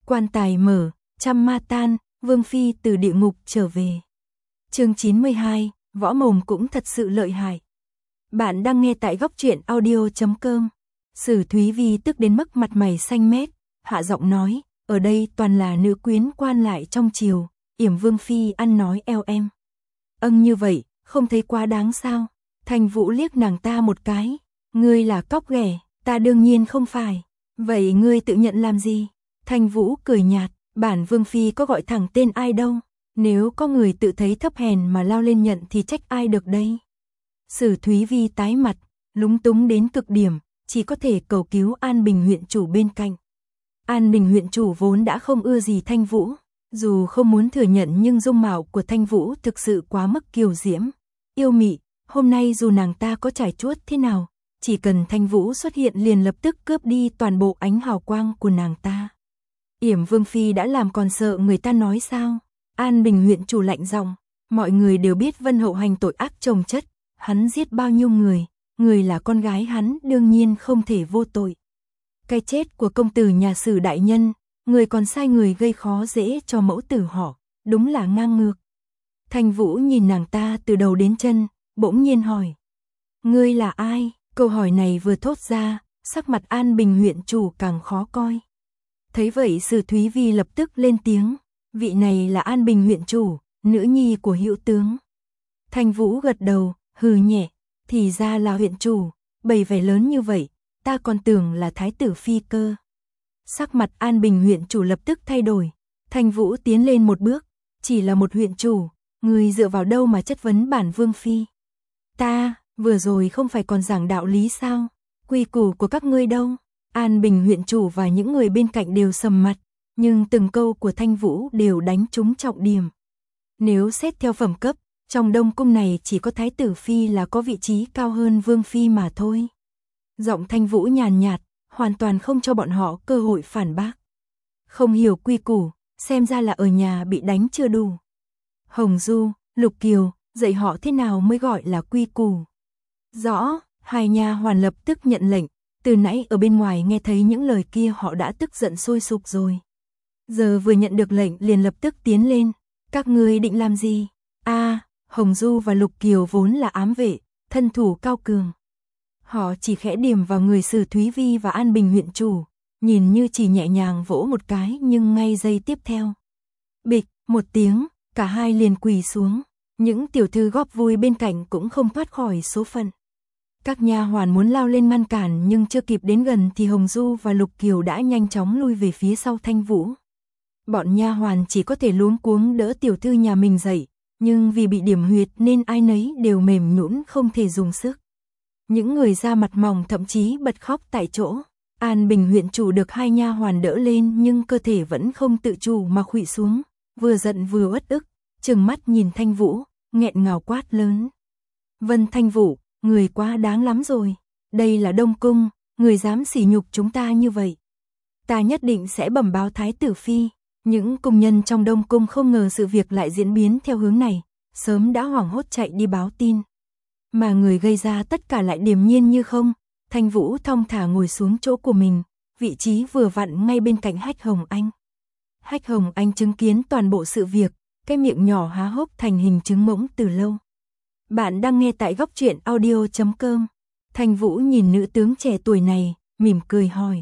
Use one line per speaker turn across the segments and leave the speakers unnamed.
Quan tài mở, trăm ma tan, Vương Phi từ địa ngục trở về. Chương 92, võ mồm cũng thật sự lợi hại. Bạn đang nghe tại góc truyện audio.com. Sử Thúy Vi tức đến mức mặt mày xanh mét, hạ giọng nói, ở đây toàn là nữ quyến quan lại trong triều, yểm Vương Phi ăn nói eo em. Như vậy, không thấy quá đáng sao? Thanh Vũ liếc nàng ta một cái, ngươi là cóc ghẻ, ta đương nhiên không phải. Vậy ngươi tự nhận làm gì? Thanh Vũ cười nhạt, bản Vương Phi có gọi thẳng tên ai đâu, nếu có người tự thấy thấp hèn mà lao lên nhận thì trách ai được đây? Sử Thúy Vi tái mặt, lúng túng đến cực điểm, chỉ có thể cầu cứu An Bình huyện chủ bên cạnh. An Bình huyện chủ vốn đã không ưa gì Thanh Vũ, dù không muốn thừa nhận nhưng dung mạo của Thanh Vũ thực sự quá mức kiều diễm, yêu mị, hôm nay dù nàng ta có trải chuốt thế nào, chỉ cần Thanh Vũ xuất hiện liền lập tức cướp đi toàn bộ ánh hào quang của nàng ta. Yểm Vương Phi đã làm còn sợ người ta nói sao? An Bình huyện chủ lạnh giọng, mọi người đều biết Vân Hậu hành tội ác chồng chất, hắn giết bao nhiêu người là con gái hắn đương nhiên không thể vô tội. Cái chết của công tử nhà Sử đại nhân, người còn sai người gây khó dễ cho mẫu tử họ, đúng là ngang ngược. Thanh Vũ nhìn nàng ta từ đầu đến chân, bỗng nhiên hỏi, ngươi là ai? Câu hỏi này vừa thốt ra, sắc mặt An Bình huyện chủ càng khó coi. Thấy vậy Sử Thúy Vi lập tức lên tiếng, vị này là An Bình huyện chủ, nữ nhi của Hữu tướng. Thanh Vũ gật đầu, hừ nhẹ, thì ra là huyện chủ, bày vẻ lớn như vậy, ta còn tưởng là thái tử phi cơ. Sắc mặt An Bình huyện chủ lập tức thay đổi, Thanh Vũ tiến lên một bước, chỉ là một huyện chủ, ngươi dựa vào đâu mà chất vấn bản Vương Phi? Ta, vừa rồi không phải còn giảng đạo lý sao? Quy củ của các ngươi đâu? An Bình huyện chủ và những người bên cạnh đều sầm mặt, nhưng từng câu của Thanh Vũ đều đánh trúng trọng điểm. Nếu xét theo phẩm cấp, trong Đông cung này chỉ có thái tử phi là có vị trí cao hơn Vương Phi mà thôi. Giọng Thanh Vũ nhàn nhạt, hoàn toàn không cho bọn họ cơ hội phản bác. Không hiểu quy củ, xem ra là ở nhà bị đánh chưa đủ. Hồng Du, Lục Kiều, dạy họ thế nào mới gọi là quy củ. Rõ, hai nha hoàn lập tức nhận lệnh, từ nãy ở bên ngoài nghe thấy những lời kia họ đã tức giận sôi sục rồi. Giờ vừa nhận được lệnh liền lập tức tiến lên, các ngươi định làm gì? Hồng Du và Lục Kiều vốn là ám vệ, thân thủ cao cường. Họ chỉ khẽ điểm vào người Sử Thúy Vi và An Bình huyện chủ, nhìn như chỉ nhẹ nhàng vỗ một cái nhưng ngay giây tiếp theo. Bịch, một tiếng, cả hai liền quỳ xuống, những tiểu thư góp vui bên cạnh cũng không thoát khỏi số phận. Các nha hoàn muốn lao lên ngăn cản nhưng chưa kịp đến gần thì Hồng Du và Lục Kiều đã nhanh chóng lui về phía sau Thanh Vũ. Bọn nha hoàn chỉ có thể luống cuống đỡ tiểu thư nhà mình dậy, nhưng vì bị điểm huyệt nên ai nấy đều mềm nhũn không thể dùng sức. Những người da mặt mỏng thậm chí bật khóc tại chỗ. An Bình huyện chủ được hai nha hoàn đỡ lên nhưng cơ thể vẫn không tự chủ mà khuỵu xuống, vừa giận vừa uất ức, trừng mắt nhìn Thanh Vũ, nghẹn ngào quát lớn. Vân Thanh Vũ, người quá đáng lắm rồi, đây là Đông cung, người dám sỉ nhục chúng ta như vậy. Ta nhất định sẽ bẩm báo thái tử phi. Những cung nhân trong Đông cung không ngờ sự việc lại diễn biến theo hướng này, sớm đã hoảng hốt chạy đi báo tin. Mà người gây ra tất cả lại điềm nhiên như không. Thanh Vũ thong thả ngồi xuống chỗ của mình, vị trí vừa vặn ngay bên cạnh Hách Hồng Anh. Hách Hồng Anh chứng kiến toàn bộ sự việc, cái miệng nhỏ há hốc thành hình trứng ngỗng từ lâu. Bạn đang nghe tại góc truyện audio.com. Thanh Vũ nhìn nữ tướng trẻ tuổi này, mỉm cười hỏi.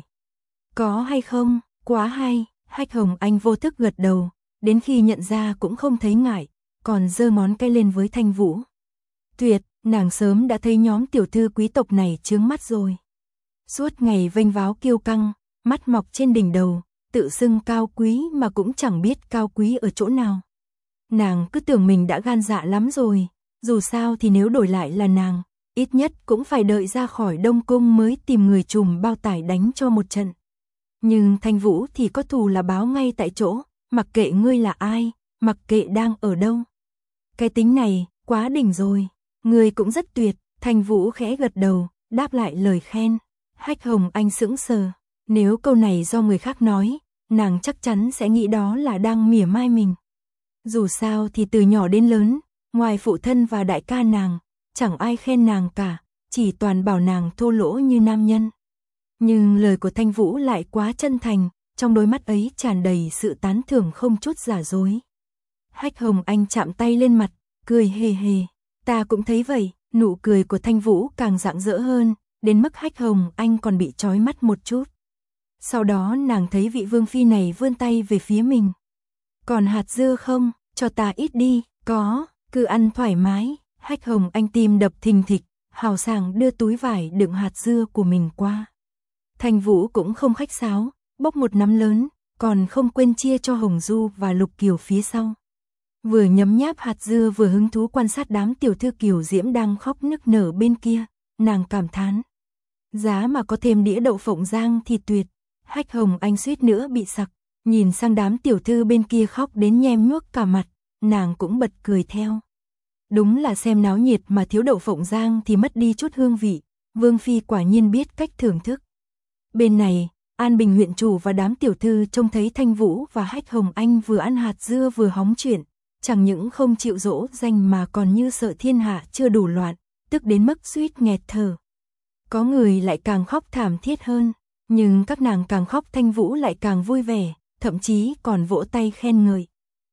Có hay không? Quá hay. Hách Hồng Anh vô thức gật đầu, đến khi nhận ra cũng không thấy ngại, còn giơ ngón cái lên với Thanh Vũ. Tuyệt, nàng sớm đã thấy nhóm tiểu thư quý tộc này chướng mắt rồi. Suốt ngày vênh váo kiêu căng, mắt mọc trên đỉnh đầu, tự xưng cao quý mà cũng chẳng biết cao quý ở chỗ nào. Nàng cứ tưởng mình đã gan dạ lắm rồi, dù sao thì nếu đổi lại là nàng, ít nhất cũng phải đợi ra khỏi Đông cung mới tìm người trùm bao tải đánh cho một trận. Nhưng Thanh Vũ thì có thù là báo ngay tại chỗ, mặc kệ ngươi là ai, mặc kệ đang ở đâu. Cái tính này, quá đỉnh rồi, ngươi cũng rất tuyệt. Thanh Vũ khẽ gật đầu, đáp lại lời khen. Hách Hồng Anh sững sờ, nếu câu này do người khác nói, nàng chắc chắn sẽ nghĩ đó là đang mỉa mai mình. Dù sao thì từ nhỏ đến lớn, ngoài phụ thân và đại ca nàng, chẳng ai khen nàng cả, chỉ toàn bảo nàng thô lỗ như nam nhân. Nhưng lời của Thanh Vũ lại quá chân thành, trong đôi mắt ấy tràn đầy sự tán thưởng không chút giả dối. Hách Hồng Anh chạm tay lên mặt, cười hề hề. Ta cũng thấy vậy, nụ cười của Thanh Vũ càng rạng rỡ hơn, đến mức Hách Hồng Anh còn bị chói mắt một chút. Sau đó nàng thấy vị vương phi này vươn tay về phía mình. Còn hạt dưa không, cho ta ít đi, có, cứ ăn thoải mái. Hách Hồng Anh tim đập thình thịch, hào sảng đưa túi vải đựng hạt dưa của mình qua. Thanh Vũ cũng không khách sáo, bốc một nắm lớn, còn không quên chia cho Hồng Du và Lục Kiều phía sau. Vừa nhấm nháp hạt dưa vừa hứng thú quan sát đám tiểu thư Kiều Diễm đang khóc nức nở bên kia, nàng cảm thán. Giá mà có thêm đĩa đậu phộng rang thì tuyệt. Hách Hồng Anh suýt nữa bị sặc, nhìn sang đám tiểu thư bên kia khóc đến nhem nhuốc cả mặt, nàng cũng bật cười theo. Đúng là xem náo nhiệt mà thiếu đậu phộng rang thì mất đi chút hương vị, Vương phi quả nhiên biết cách thưởng thức. Bên này, An Bình huyện chủ và đám tiểu thư trông thấy Thanh Vũ và Hách Hồng Anh vừa ăn hạt dưa vừa hóng chuyện, chẳng những không chịu dỗ dành mà còn như sợ thiên hạ chưa đủ loạn, tức đến mức suýt nghẹt thở. Có người lại càng khóc thảm thiết hơn, nhưng các nàng càng khóc Thanh Vũ lại càng vui vẻ, thậm chí còn vỗ tay khen ngợi.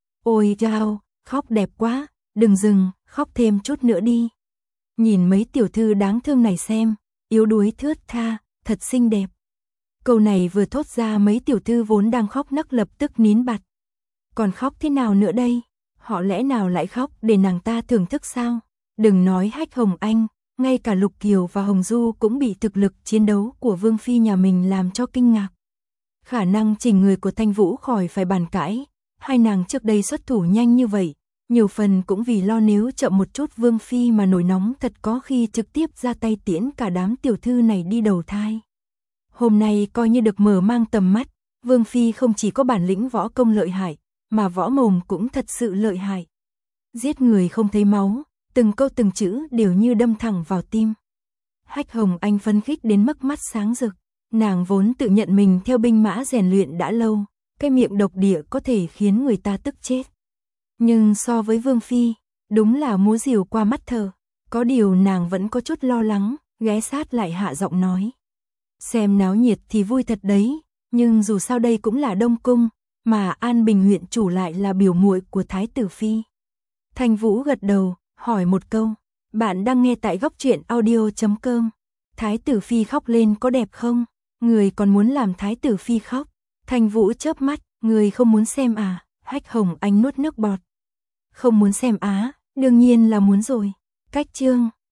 Ôi chao, khóc đẹp quá, đừng dừng, khóc thêm chút nữa đi. Nhìn mấy tiểu thư đáng thương này xem, yếu đuối thướt tha, thật xinh đẹp. Câu này vừa thốt ra mấy tiểu thư vốn đang khóc nấc lập tức nín bặt. Còn khóc thế nào nữa đây? Họ lẽ nào lại khóc để nàng ta thưởng thức sao? Đừng nói Hách Hồng Anh, ngay cả Lục Kiều và Hồng Du cũng bị thực lực chiến đấu của Vương phi nhà mình làm cho kinh ngạc. Khả năng chỉnh người của Thanh Vũ khỏi phải bàn cãi, hai nàng trước đây xuất thủ nhanh như vậy, nhiều phần cũng vì lo nếu chậm một chút Vương phi mà nổi nóng thật có khi trực tiếp ra tay tiễn cả đám tiểu thư này đi đầu thai. Hôm nay coi như được mở mang tầm mắt, Vương phi không chỉ có bản lĩnh võ công lợi hại, mà võ mồm cũng thật sự lợi hại. Giết người không thấy máu, từng câu từng chữ đều như đâm thẳng vào tim. Hách Hồng Anh phấn khích đến mức mắt sáng rực, nàng vốn tự nhận mình theo binh mã rèn luyện đã lâu, cái miệng độc địa có thể khiến người ta tức chết. Nhưng so với Vương phi, đúng là múa rìu qua mắt thợ, có điều nàng vẫn có chút lo lắng, ghé sát lại hạ giọng nói. Xem náo nhiệt thì vui thật đấy, nhưng dù sao đây cũng là Đông Cung, mà An Bình huyện chủ lại là biểu muội của Thái tử phi. Thanh Vũ gật đầu, hỏi một câu, bạn đang nghe tại góc truyện audio.com. Thái tử phi khóc lên có đẹp không? Người còn muốn làm Thái tử phi khóc. Thanh Vũ chớp mắt, người không muốn xem à? Hách Hồng Anh nuốt nước bọt. Không muốn xem á, đương nhiên là muốn rồi. Cách chương